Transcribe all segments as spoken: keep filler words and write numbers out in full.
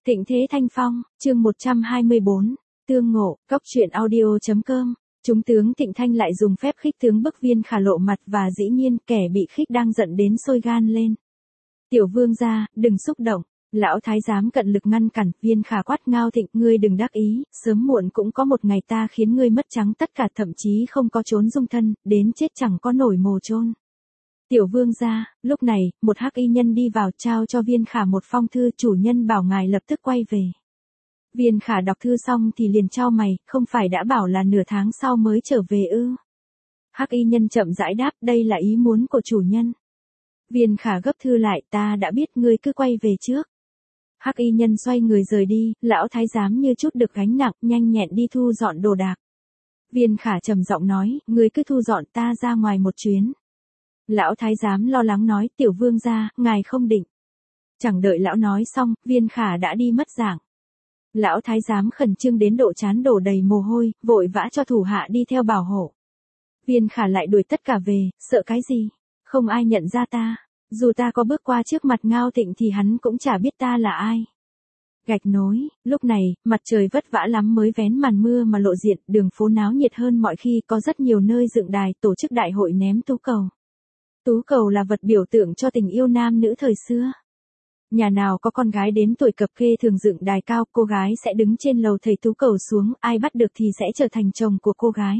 Thịnh Thế Thanh Phong, chương một trăm hai mươi bốn, tương ngộ, cốc truyện audio chấm com. Chúng tướng Thịnh Thanh lại dùng phép khích tướng bức Viên Khả lộ mặt và dĩ nhiên kẻ bị khích đang giận đến sôi gan lên. Tiểu vương gia, đừng xúc động. Lão thái giám cận lực ngăn cản. Viên Khả quát Ngao Thịnh, ngươi đừng đắc ý, sớm muộn cũng có một ngày ta khiến ngươi mất trắng tất cả, thậm chí không có trốn dung thân, đến chết chẳng có nổi mồ chôn. Tiểu vương gia, lúc này, một hắc y nhân đi vào trao cho Viên Khả một phong thư, chủ nhân bảo ngài lập tức quay về. Viên Khả đọc thư xong thì liền chau mày, không phải đã bảo là nửa tháng sau mới trở về ư? Hắc y nhân chậm rãi đáp, đây là ý muốn của chủ nhân. Viên Khả gấp thư lại, ta đã biết, ngươi cứ quay về trước. Hắc y nhân xoay người rời đi, lão thái giám như chút được gánh nặng, nhanh nhẹn đi thu dọn đồ đạc. Viên Khả trầm giọng nói, ngươi cứ thu dọn, ta ra ngoài một chuyến. Lão thái giám lo lắng nói, tiểu vương gia, ngài không định. Chẳng đợi lão nói xong, Viên Khả đã đi mất dạng. Lão thái giám khẩn trương đến độ trán đổ đầy mồ hôi, vội vã cho thủ hạ đi theo bảo hộ. Viên Khả lại đuổi tất cả về, sợ cái gì? Không ai nhận ra ta. Dù ta có bước qua trước mặt Ngao Thịnh thì hắn cũng chả biết ta là ai. Gạch nối, lúc này, mặt trời vất vả lắm mới vén màn mưa mà lộ diện, đường phố náo nhiệt hơn mọi khi, có rất nhiều nơi dựng đài, tổ chức đại hội ném tú cầu. Tú cầu là vật biểu tượng cho tình yêu nam nữ thời xưa. Nhà nào có con gái đến tuổi cập kê thường dựng đài cao, cô gái sẽ đứng trên lầu thầy tú cầu xuống, ai bắt được thì sẽ trở thành chồng của cô gái.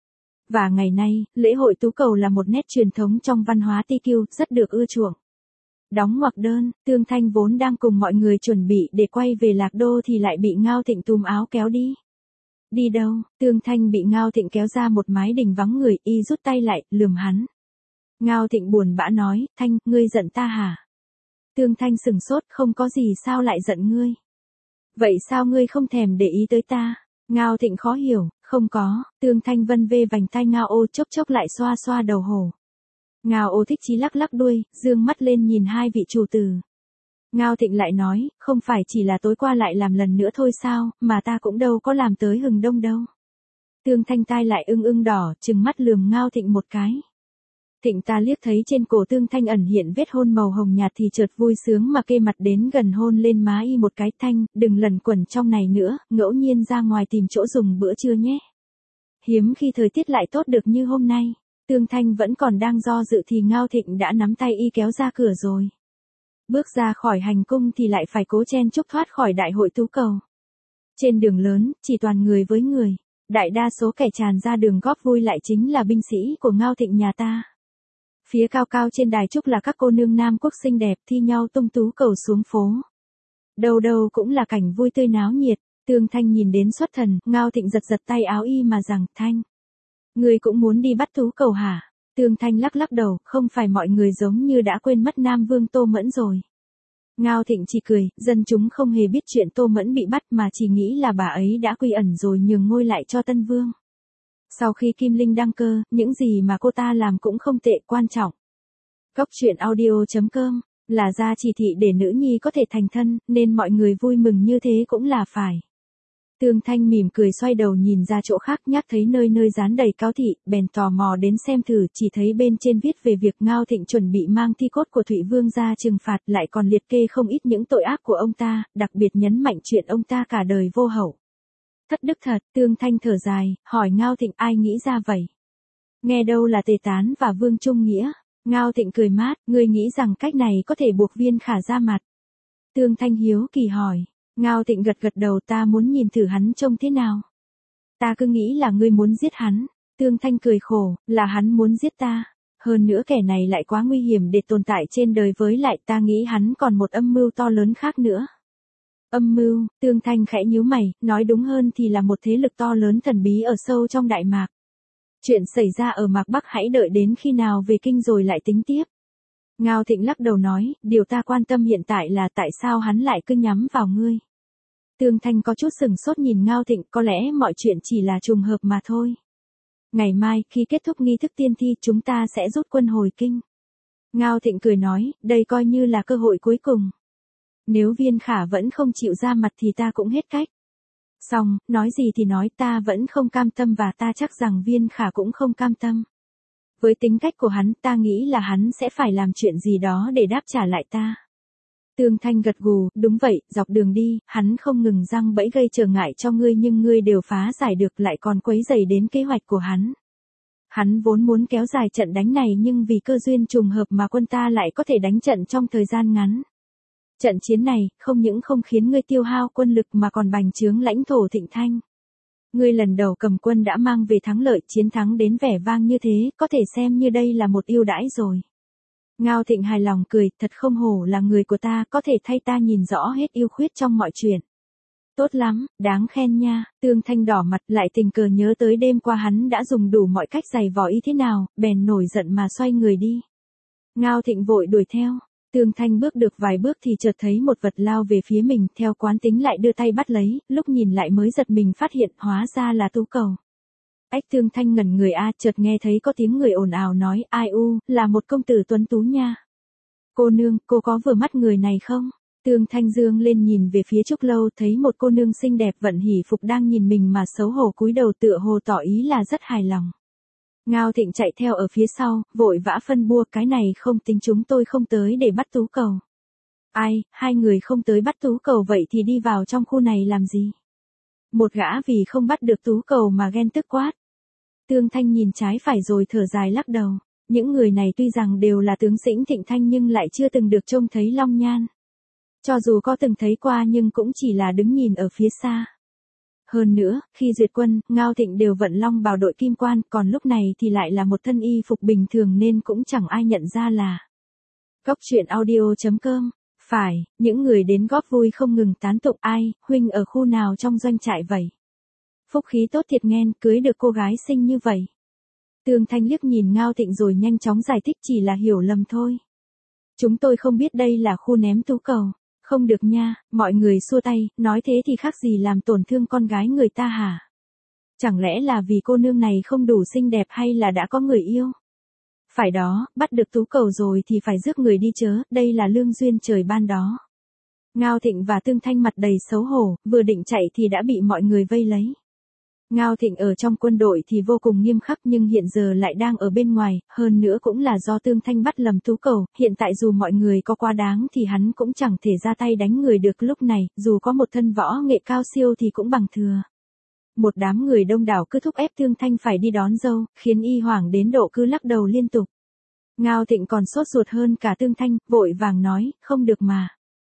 Và ngày nay, lễ hội tú cầu là một nét truyền thống trong văn hóa Ti Kiu, rất được ưa chuộng. Đóng ngoặc đơn, Tương Thanh vốn đang cùng mọi người chuẩn bị để quay về Lạc Đô thì lại bị Ngao Thịnh túm áo kéo đi. Đi đâu? Tương Thanh bị Ngao Thịnh kéo ra một mái đình vắng người, y rút tay lại, lườm hắn. Ngao Thịnh buồn bã nói, Thanh, ngươi giận ta hả? Tương Thanh sừng sốt, không có gì, sao lại giận ngươi? Vậy sao ngươi không thèm để ý tới ta? Ngao Thịnh khó hiểu, không có. Tương Thanh vân vê vành tai Ngao Ô, chốc chốc lại xoa xoa đầu hổ. Ngao Ô thích chí lắc lắc đuôi, dương mắt lên nhìn hai vị chủ tử. Ngao Thịnh lại nói, không phải chỉ là tối qua lại làm lần nữa thôi sao, mà ta cũng đâu có làm tới hừng đông đâu. Tương Thanh tai lại ưng ưng đỏ, trừng mắt lườm Ngao Thịnh một cái. Thịnh ta liếc thấy trên cổ Tương Thanh ẩn hiện vết hôn màu hồng nhạt thì chợt vui sướng mà kê mặt đến gần hôn lên má y một cái. Thanh, đừng lẩn quẩn trong này nữa, ngẫu nhiên ra ngoài tìm chỗ dùng bữa trưa nhé. Hiếm khi thời tiết lại tốt được như hôm nay. Tương Thanh vẫn còn đang do dự thì Ngao Thịnh đã nắm tay y kéo ra cửa rồi. Bước ra khỏi hành cung thì lại phải cố chen chúc thoát khỏi đại hội tú cầu. Trên đường lớn, chỉ toàn người với người. Đại đa số kẻ tràn ra đường góp vui lại chính là binh sĩ của Ngao Thịnh nhà ta. Phía cao cao trên đài trúc là các cô nương Nam Quốc xinh đẹp thi nhau tung tú cầu xuống phố. Đâu đâu cũng là cảnh vui tươi náo nhiệt. Tương Thanh nhìn đến xuất thần, Ngao Thịnh giật giật tay áo y mà rằng, Thanh, ngươi cũng muốn đi bắt tú cầu hả? Tương Thanh lắc lắc đầu, không phải mọi người giống như đã quên mất Nam Vương Tô Mẫn rồi. Ngao Thịnh chỉ cười, dân chúng không hề biết chuyện Tô Mẫn bị bắt mà chỉ nghĩ là bà ấy đã quy ẩn rồi nhường ngôi lại cho Tân Vương. Sau khi Kim Linh đăng cơ, những gì mà cô ta làm cũng không tệ, quan trọng. Cốc truyện audio chấm com, là ra chỉ thị để nữ nhi có thể thành thân, nên mọi người vui mừng như thế cũng là phải. Tương Thanh mỉm cười xoay đầu nhìn ra chỗ khác, nhắc thấy nơi nơi dán đầy cáo thị, bèn tò mò đến xem thử, chỉ thấy bên trên viết về việc Ngao Thịnh chuẩn bị mang thi cốt của Thụy Vương ra trừng phạt, lại còn liệt kê không ít những tội ác của ông ta, đặc biệt nhấn mạnh chuyện ông ta cả đời vô hậu. Thất đức thật. Tương Thanh thở dài, hỏi Ngao Thịnh, ai nghĩ ra vậy? Nghe đâu là Tề Tán và Vương Trung Nghĩa. Ngao Thịnh cười mát, ngươi nghĩ rằng cách này có thể buộc Viên Khả ra mặt? Tương Thanh hiếu kỳ hỏi. Ngao Thịnh gật gật đầu, ta muốn nhìn thử hắn trông thế nào. Ta cứ nghĩ là ngươi muốn giết hắn. Tương Thanh cười khổ, là hắn muốn giết ta. Hơn nữa kẻ này lại quá nguy hiểm để tồn tại trên đời, với lại ta nghĩ hắn còn một âm mưu to lớn khác nữa. Âm mưu? Tương Thanh khẽ nhíu mày, nói đúng hơn thì là một thế lực to lớn thần bí ở sâu trong Đại Mạc. Chuyện xảy ra ở Mạc Bắc hãy đợi đến khi nào về kinh rồi lại tính tiếp. Ngao Thịnh lắc đầu nói, điều ta quan tâm hiện tại là tại sao hắn lại cứ nhắm vào ngươi. Tương Thanh có chút sừng sốt nhìn Ngao Thịnh, có lẽ mọi chuyện chỉ là trùng hợp mà thôi. Ngày mai, khi kết thúc nghi thức tiên thi, chúng ta sẽ rút quân hồi kinh. Ngao Thịnh cười nói, đây coi như là cơ hội cuối cùng. Nếu Viên Khả vẫn không chịu ra mặt thì ta cũng hết cách. Xong, nói gì thì nói, ta vẫn không cam tâm và ta chắc rằng Viên Khả cũng không cam tâm. Với tính cách của hắn, ta nghĩ là hắn sẽ phải làm chuyện gì đó để đáp trả lại ta. Tương Thanh gật gù, đúng vậy, dọc đường đi, hắn không ngừng răng bẫy gây trở ngại cho ngươi nhưng ngươi đều phá giải được lại còn quấy rầy đến kế hoạch của hắn. Hắn vốn muốn kéo dài trận đánh này nhưng vì cơ duyên trùng hợp mà quân ta lại có thể đánh trận trong thời gian ngắn. Trận chiến này, không những không khiến ngươi tiêu hao quân lực mà còn bành trướng lãnh thổ Thịnh Thanh. Ngươi lần đầu cầm quân đã mang về thắng lợi, chiến thắng đến vẻ vang như thế, có thể xem như đây là một ưu đãi rồi. Ngao Thịnh hài lòng cười, thật không hổ là người của ta, có thể thay ta nhìn rõ hết ưu khuyết trong mọi chuyện. Tốt lắm, đáng khen nha. Tương Thanh đỏ mặt lại tình cờ nhớ tới đêm qua hắn đã dùng đủ mọi cách giày vò y thế nào, bèn nổi giận mà xoay người đi. Ngao Thịnh vội đuổi theo. Tương Thanh bước được vài bước thì chợt thấy một vật lao về phía mình, theo quán tính lại đưa tay bắt lấy, lúc nhìn lại mới giật mình phát hiện hóa ra là tú cầu. Ách Tương Thanh ngẩn người a, chợt nghe thấy có tiếng người ồn ào nói, ai u, là một công tử tuấn tú nha. Cô nương, cô có vừa mắt người này không? Tương Thanh dương lên nhìn về phía Trúc Lâu, thấy một cô nương xinh đẹp vận hỷ phục đang nhìn mình mà xấu hổ cúi đầu tựa hồ tỏ ý là rất hài lòng. Ngao Thịnh chạy theo ở phía sau, vội vã phân bua, cái này không tính, chúng tôi không tới để bắt tú cầu. Ai, hai người không tới bắt tú cầu vậy thì đi vào trong khu này làm gì? Một gã vì không bắt được tú cầu mà ghen tức quát. Tương Thanh nhìn trái phải rồi thở dài lắc đầu. Những người này tuy rằng đều là tướng lĩnh Thịnh Thanh nhưng lại chưa từng được trông thấy long nhan. Cho dù có từng thấy qua nhưng cũng chỉ là đứng nhìn ở phía xa. Hơn nữa, khi duyệt quân, Ngao Thịnh đều vận long bào đội kim quan, còn lúc này thì lại là một thân y phục bình thường nên cũng chẳng ai nhận ra là. Góc truyện audio chấm com. Phải, những người đến góp vui không ngừng tán tụng, ai, huynh ở khu nào trong doanh trại vậy? Phúc khí tốt thiệt nghen, cưới được cô gái xinh như vậy. Tương Thanh liếc nhìn Ngao Thịnh rồi nhanh chóng giải thích, chỉ là hiểu lầm thôi. Chúng tôi không biết đây là khu ném tú cầu. Không được nha, mọi người xua tay, nói thế thì khác gì làm tổn thương con gái người ta hả? Chẳng lẽ là vì cô nương này không đủ xinh đẹp hay là đã có người yêu? Phải đó, bắt được tú cầu rồi thì phải rước người đi chớ, đây là lương duyên trời ban đó. Ngao Thịnh và Tương Thanh mặt đầy xấu hổ, vừa định chạy thì đã bị mọi người vây lấy. Ngao Thịnh ở trong quân đội thì vô cùng nghiêm khắc nhưng hiện giờ lại đang ở bên ngoài, hơn nữa cũng là do Tương Thanh bắt lầm tú cầu, hiện tại dù mọi người có quá đáng thì hắn cũng chẳng thể ra tay đánh người được lúc này, dù có một thân võ nghệ cao siêu thì cũng bằng thừa. Một đám người đông đảo cứ thúc ép Tương Thanh phải đi đón dâu, khiến y hoảng đến độ cứ lắc đầu liên tục. Ngao Thịnh còn sốt ruột hơn cả Tương Thanh, vội vàng nói, không được mà.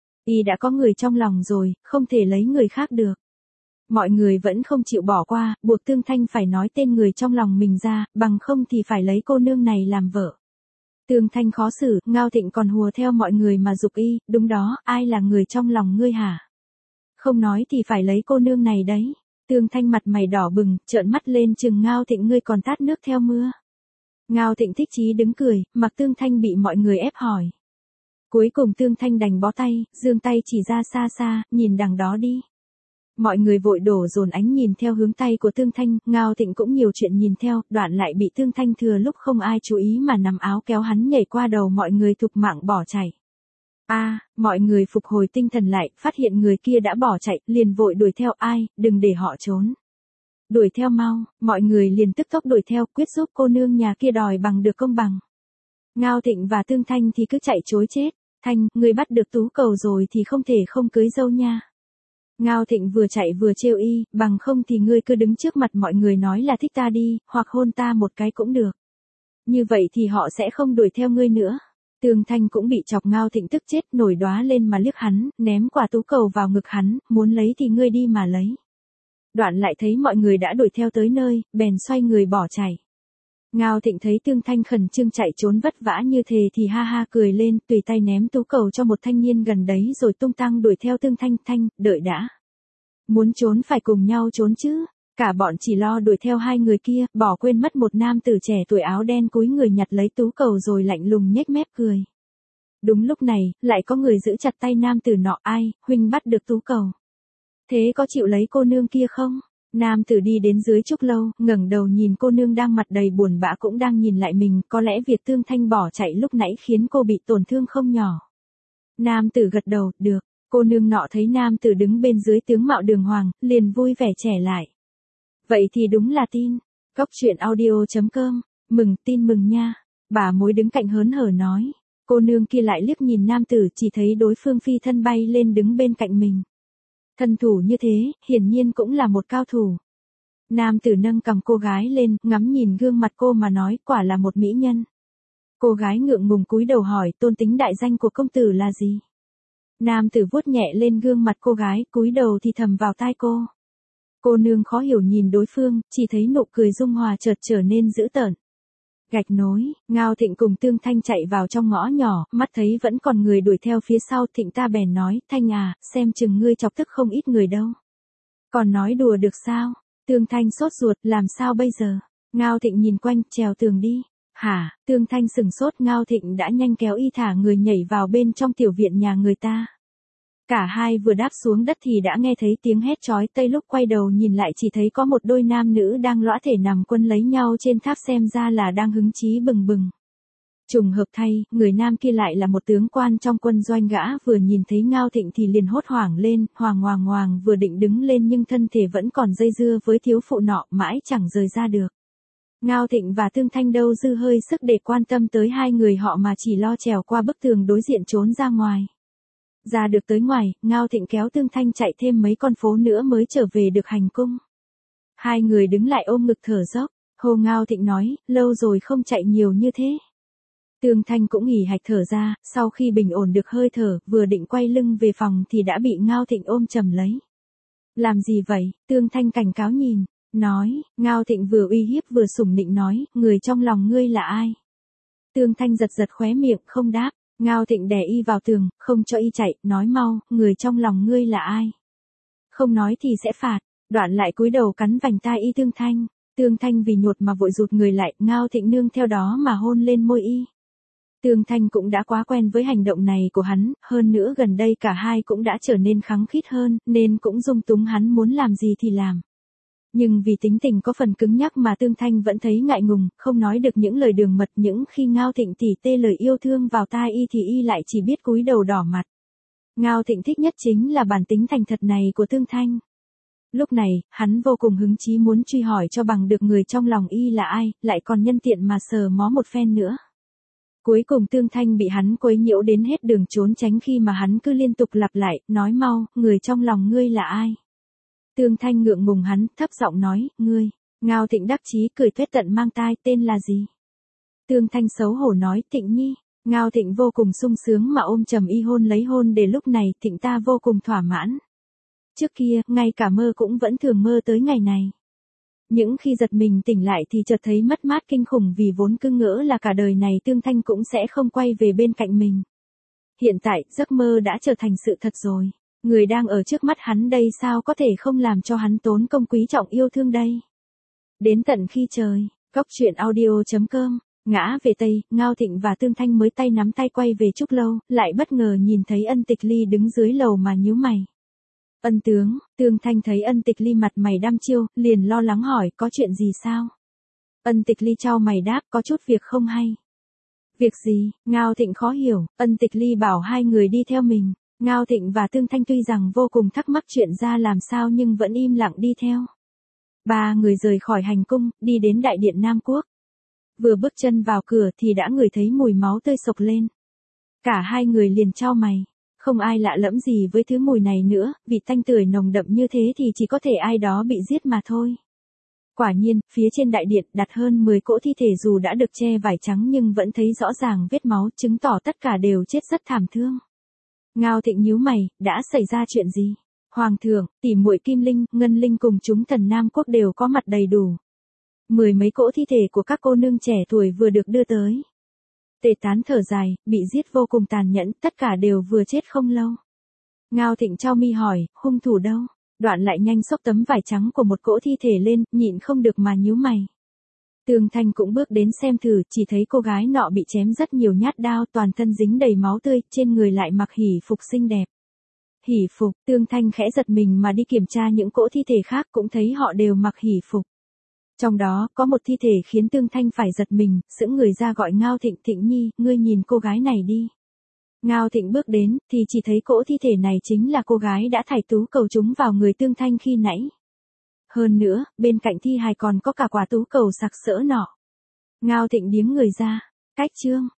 Y đã có người trong lòng rồi, không thể lấy người khác được. Mọi người vẫn không chịu bỏ qua, buộc Tương Thanh phải nói tên người trong lòng mình ra, bằng không thì phải lấy cô nương này làm vợ. Tương Thanh khó xử, Ngao Thịnh còn hùa theo mọi người mà giục y, đúng đó, ai là người trong lòng ngươi hả? Không nói thì phải lấy cô nương này đấy. Tương Thanh mặt mày đỏ bừng, trợn mắt lên chừng Ngao Thịnh, ngươi còn tát nước theo mưa. Ngao Thịnh thích chí đứng cười, mặc Tương Thanh bị mọi người ép hỏi. Cuối cùng Tương Thanh đành bó tay, giương tay chỉ ra xa xa, nhìn đằng đó đi. Mọi người vội đổ dồn ánh nhìn theo hướng tay của Tương Thanh, Ngao Thịnh cũng nhiều chuyện nhìn theo, đoạn lại bị Tương Thanh thừa lúc không ai chú ý mà nắm áo kéo hắn nhảy qua đầu mọi người thục mạng bỏ chạy. A, à, mọi người phục hồi tinh thần lại, phát hiện người kia đã bỏ chạy, liền vội đuổi theo, ai, đừng để họ trốn. Đuổi theo mau, mọi người liền tức tốc đuổi theo, quyết giúp cô nương nhà kia đòi bằng được công bằng. Ngao Thịnh và Tương Thanh thì cứ chạy chối chết, Thanh, người bắt được tú cầu rồi thì không thể không cưới dâu nha. Ngao Thịnh vừa chạy vừa trêu y, bằng không thì ngươi cứ đứng trước mặt mọi người nói là thích ta đi, hoặc hôn ta một cái cũng được. Như vậy thì họ sẽ không đuổi theo ngươi nữa. Tương Thanh cũng bị chọc Ngao Thịnh tức chết, nổi đóa lên mà liếc hắn, ném quả tú cầu vào ngực hắn, muốn lấy thì ngươi đi mà lấy. Đoạn lại thấy mọi người đã đuổi theo tới nơi, bèn xoay người bỏ chạy. Ngao Thịnh thấy Tương Thanh khẩn trương chạy trốn vất vả như thế thì ha ha cười lên, tùy tay ném tú cầu cho một thanh niên gần đấy rồi tung tăng đuổi theo Tương Thanh. Thanh, đợi đã. Muốn trốn phải cùng nhau trốn chứ. Cả bọn chỉ lo đuổi theo hai người kia, bỏ quên mất một nam tử trẻ tuổi áo đen cúi người nhặt lấy tú cầu rồi lạnh lùng nhếch mép cười. Đúng lúc này, lại có người giữ chặt tay nam tử nọ, ai, huynh bắt được tú cầu. Thế có chịu lấy cô nương kia không? Nam tử đi đến dưới trúc lâu, ngẩng đầu nhìn cô nương đang mặt đầy buồn bã cũng đang nhìn lại mình, có lẽ việc Tương Thanh bỏ chạy lúc nãy khiến cô bị tổn thương không nhỏ. Nam tử gật đầu, được. Cô nương nọ thấy nam tử đứng bên dưới tướng mạo đường hoàng, liền vui vẻ trẻ lại. Vậy thì đúng là tin. Góc truyện audio chấm com, mừng, tin mừng nha. Bà mối đứng cạnh hớn hở nói. Cô nương kia lại liếc nhìn nam tử, chỉ thấy đối phương phi thân bay lên đứng bên cạnh mình. Thân thủ như thế, hiển nhiên cũng là một cao thủ. Nam tử nâng cầm cô gái lên, ngắm nhìn gương mặt cô mà nói, quả là một mỹ nhân. Cô gái ngượng ngùng cúi đầu hỏi, tôn tính đại danh của công tử là gì? Nam tử vuốt nhẹ lên gương mặt cô gái, cúi đầu thì thầm vào tai cô. Cô nương khó hiểu nhìn đối phương, chỉ thấy nụ cười dung hòa chợt trở nên dữ tợn. Gạch nối, Ngao Thịnh cùng Tương Thanh chạy vào trong ngõ nhỏ, mắt thấy vẫn còn người đuổi theo phía sau, Thịnh ta bèn nói, Thanh à, xem chừng ngươi chọc tức không ít người đâu. Còn nói đùa được sao? Tương Thanh sốt ruột, làm sao bây giờ? Ngao Thịnh nhìn quanh, trèo tường đi. Hả? Tương Thanh sừng sốt, Ngao Thịnh đã nhanh kéo y thả người nhảy vào bên trong tiểu viện nhà người ta. Cả hai vừa đáp xuống đất thì đã nghe thấy tiếng hét chói tai, lúc quay đầu nhìn lại chỉ thấy có một đôi nam nữ đang lõa thể nằm quân lấy nhau trên tháp, xem ra là đang hứng chí bừng bừng. Trùng hợp thay, người nam kia lại là một tướng quan trong quân doanh, gã vừa nhìn thấy Ngao Thịnh thì liền hốt hoảng lên, hoàng hoàng hoàng vừa định đứng lên nhưng thân thể vẫn còn dây dưa với thiếu phụ nọ, mãi chẳng rời ra được. Ngao Thịnh và Tương Thanh đâu dư hơi sức để quan tâm tới hai người họ mà chỉ lo trèo qua bức tường đối diện trốn ra ngoài. Ra được tới ngoài, Ngao Thịnh kéo Tương Thanh chạy thêm mấy con phố nữa mới trở về được hành cung. Hai người đứng lại ôm ngực thở dốc. Hồ Ngao Thịnh nói, lâu rồi không chạy nhiều như thế. Tương Thanh cũng nghỉ hạch thở ra, sau khi bình ổn được hơi thở, vừa định quay lưng về phòng thì đã bị Ngao Thịnh ôm chầm lấy. Làm gì vậy? Tương Thanh cảnh cáo nhìn, nói, Ngao Thịnh vừa uy hiếp vừa sủng nịnh nói, người trong lòng ngươi là ai? Tương Thanh giật giật khóe miệng, không đáp. Ngao Thịnh đè y vào tường, không cho y chạy, nói mau, người trong lòng ngươi là ai? Không nói thì sẽ phạt. Đoạn lại cúi đầu cắn vành tai y Tương Thanh. Tương Thanh vì nhột mà vội rụt người lại, Ngao Thịnh nương theo đó mà hôn lên môi y. Tương Thanh cũng đã quá quen với hành động này của hắn, hơn nữa gần đây cả hai cũng đã trở nên khăng khít hơn, nên cũng dung túng hắn muốn làm gì thì làm. Nhưng vì tính tình có phần cứng nhắc mà Tương Thanh vẫn thấy ngại ngùng, không nói được những lời đường mật, những khi Ngao Thịnh tỉ tê lời yêu thương vào tai y thì y lại chỉ biết cúi đầu đỏ mặt. Ngao Thịnh thích nhất chính là bản tính thành thật này của Tương Thanh. Lúc này, hắn vô cùng hứng chí muốn truy hỏi cho bằng được người trong lòng y là ai, lại còn nhân tiện mà sờ mó một phen nữa. Cuối cùng Tương Thanh bị hắn quấy nhiễu đến hết đường trốn tránh khi mà hắn cứ liên tục lặp lại, nói mau, người trong lòng ngươi là ai? Tương Thanh ngượng ngùng hắn, thấp giọng nói, ngươi. Ngao Thịnh đắc chí cười tuét tận mang tai, tên là gì? Tương Thanh xấu hổ nói, Thịnh Nhi. Ngao Thịnh vô cùng sung sướng mà ôm chầm y hôn lấy hôn, để lúc này Thịnh ta vô cùng thỏa mãn. Trước kia, ngay cả mơ cũng vẫn thường mơ tới ngày này. Những khi giật mình tỉnh lại thì chợt thấy mất mát kinh khủng, vì vốn cứ ngỡ là cả đời này Tương Thanh cũng sẽ không quay về bên cạnh mình. Hiện tại, giấc mơ đã trở thành sự thật rồi. Người đang ở trước mắt hắn đây sao có thể không làm cho hắn tốn công quý trọng yêu thương đây. Đến tận khi trời, Cóc truyện audio chấm com, ngã về Tây, Ngao Thịnh và Tương Thanh mới tay nắm tay quay về Trúc Lâu, lại bất ngờ nhìn thấy Ân Tịch Ly đứng dưới lầu mà nhíu mày. Ân tướng, Tương Thanh thấy Ân Tịch Ly mặt mày đăm chiêu, liền lo lắng hỏi, có chuyện gì sao? Ân Tịch Ly chau mày đáp, có chút việc không hay. Việc gì? Ngao Thịnh khó hiểu, Ân Tịch Ly bảo hai người đi theo mình. Ngao Thịnh và Tương Thanh tuy rằng vô cùng thắc mắc chuyện ra làm sao nhưng vẫn im lặng đi theo. Ba người rời khỏi hành cung, đi đến đại điện Nam Quốc. Vừa bước chân vào cửa thì đã ngửi thấy mùi máu tươi sộc lên. Cả hai người liền chau mày. Không ai lạ lẫm gì với thứ mùi này nữa, vị tanh tưởi nồng đậm như thế thì chỉ có thể ai đó bị giết mà thôi. Quả nhiên, phía trên đại điện đặt hơn mười cỗ thi thể, dù đã được che vải trắng nhưng vẫn thấy rõ ràng vết máu, chứng tỏ tất cả đều chết rất thảm thương. Ngao Thịnh nhíu mày, đã xảy ra chuyện gì? Hoàng thượng, tỷ muội Kim Linh, Ngân Linh cùng chúng thần Nam Quốc đều có mặt đầy đủ. Mười mấy cỗ thi thể của các cô nương trẻ tuổi vừa được đưa tới. Tề Tán thở dài, bị giết vô cùng tàn nhẫn, tất cả đều vừa chết không lâu. Ngao Thịnh chau mi hỏi, hung thủ đâu? Đoạn lại nhanh xốc tấm vải trắng của một cỗ thi thể lên, nhịn không được mà nhíu mày. Tương Thanh cũng bước đến xem thử, chỉ thấy cô gái nọ bị chém rất nhiều nhát đao, toàn thân dính đầy máu tươi, trên người lại mặc hỉ phục xinh đẹp. Hỉ phục, Tương Thanh khẽ giật mình mà đi kiểm tra những cỗ thi thể khác, cũng thấy họ đều mặc hỉ phục. Trong đó, có một thi thể khiến Tương Thanh phải giật mình, sững người ra gọi Ngao Thịnh, Thịnh Nhi, ngươi nhìn cô gái này đi. Ngao Thịnh bước đến, thì chỉ thấy cỗ thi thể này chính là cô gái đã thải tú cầu trúng vào người Tương Thanh khi nãy. Hơn nữa, bên cạnh thi hài còn có cả quả tú cầu sặc sỡ nọ. Ngao Thịnh điếng người ra, cách chương.